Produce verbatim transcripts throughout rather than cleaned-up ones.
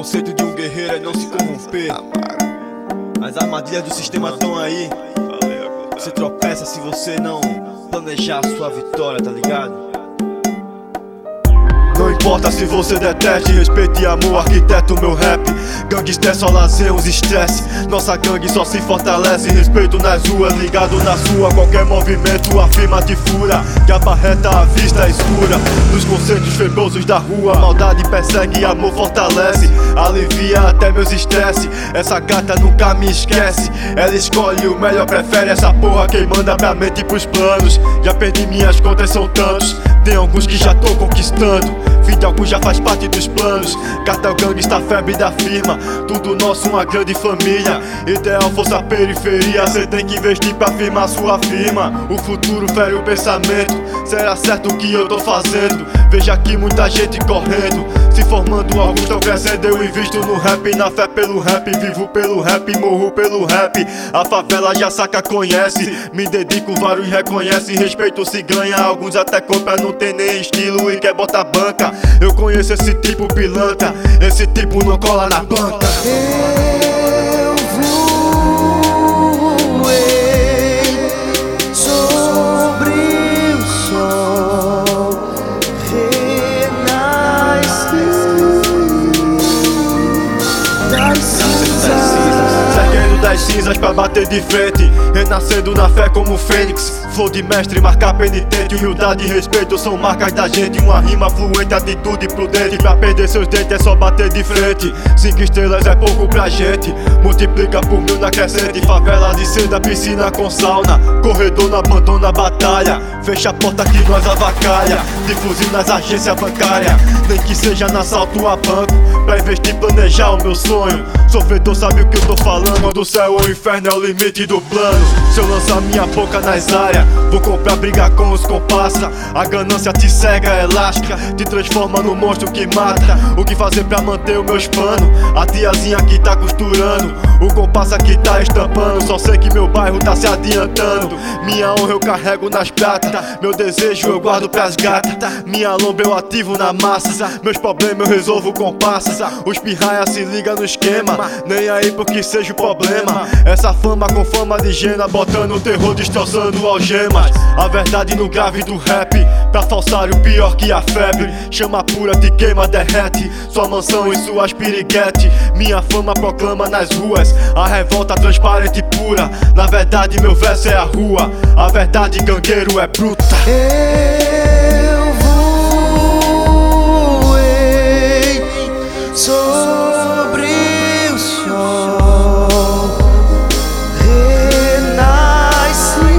conceito de um guerreiro é não se corromper. As armadilhas do sistema estão aí. Você tropeça se você não planejar a sua vitória, tá ligado? Não importa se você deteste, respeito e amor, arquiteto meu rap. Gangster só lazer uns estresse. Nossa gangue só se fortalece. Respeito nas ruas, ligado na sua. Qualquer movimento afirma te fura, que abarreta a vista escura. Nos conceitos febrosos da rua, maldade persegue e amor fortalece. Alivia até meus estresse. Essa gata nunca me esquece. Ela escolhe o melhor, prefere essa porra. Quem manda pra mente e pros planos. Já perdi minhas contas, são tantos. Tem alguns que já tô conquistando. Fim de alguns já faz parte dos planos. Cartel gangsta, febre da firma. Tudo nosso, uma grande família. Ideal, força, periferia. Cê tem que investir pra firmar sua firma. O futuro fere o pensamento. Será certo o que eu tô fazendo? Veja aqui muita gente correndo, se formando, alguns tão crescendo. Eu invisto no rap, na fé pelo rap. Vivo pelo rap, morro pelo rap. A favela já saca, conhece. Me dedico, vários reconhecem. Respeito se ganha, alguns até compra. Não tem nem estilo e quer botar banca. Eu conheço esse tipo pilantra. Esse tipo não cola na banca. Eu voei sobre o sol, renasci das cinzas, Saquendo das cinzas pra bater de frente, renascendo na fé como fênix. Flow de mestre, marca penitente. Humildade e respeito são marcas da gente. Uma rima fluente, atitude prudente. Pra perder seus dentes é só bater de frente. Cinco estrelas é pouco pra gente. Multiplica por mil na crescente. Favela de seda, piscina com sauna. Corredor não abandona a batalha. Fecha a porta que nós avacalha. De fuzil nas agências bancárias. Nem que seja na assalto a banco. Pra investir e planejar o meu sonho. Sofredor sabe o que eu tô falando. Quando o céu ou o inferno é o limite do plano. Se eu lançar minha boca nas áreas, vou comprar briga com os compassa. A ganância te cega, é elástica. Te transforma no monstro que mata. O que fazer pra manter os meus panos? A tiazinha que tá costurando, o compassa que tá estampando. Só sei que meu bairro tá se adiantando. Minha honra eu carrego nas pratas. Meu desejo eu guardo pras gatas. Minha lombra eu ativo na massa. Meus problemas eu resolvo com passas. Os pirraia se liga no esquema. Nem aí porque seja o problema. Essa fama com fama de hiena, botando o terror, destroçando algemas. A verdade no grave do rap, pra falsário pior que a febre. Chama pura, te queima, derrete. Sua mansão e suas piriguete. Minha fama proclama nas ruas a revolta transparente e pura. Na verdade meu verso é a rua. A verdade gangueiro é bruta. eu voei sobre o sol, renasci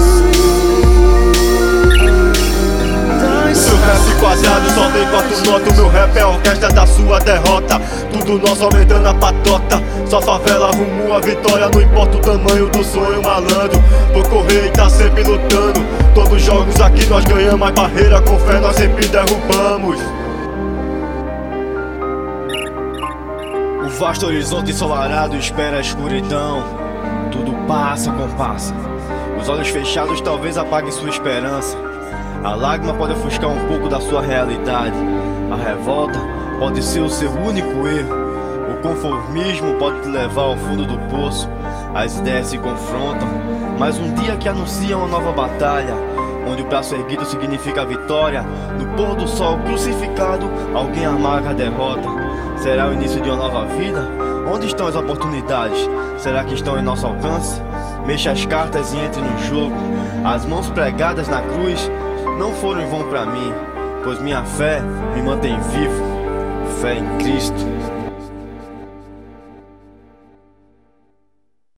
das Seu rap quadrado só tem quatro notas. O meu rap é a orquestra da sua derrota. Tudo nosso aumentando a patota. Só favela rumo à vitória. Não importa o tamanho do sonho, malandro. Vou correr e tá sempre lutando. Todos os jogos aqui nós ganhamos. As barreiras com fé nós sempre derrubamos. O vasto horizonte ensolarado espera a escuridão. Tudo passa, compassa. Os olhos fechados talvez apaguem sua esperança. A lágrima pode ofuscar um pouco da sua realidade. A revolta pode ser o seu único erro. O conformismo pode te levar ao fundo do poço. As ideias se confrontam, mas um dia que anuncia uma nova batalha, onde o braço erguido significa a vitória. No pôr do sol crucificado, alguém amarga a derrota. Será o início de uma nova vida? Onde estão as oportunidades? Será que estão em nosso alcance? Mexa as cartas e entre no jogo. As mãos pregadas na cruz não foram em vão pra mim, pois minha fé me mantém vivo. Fé em Cristo.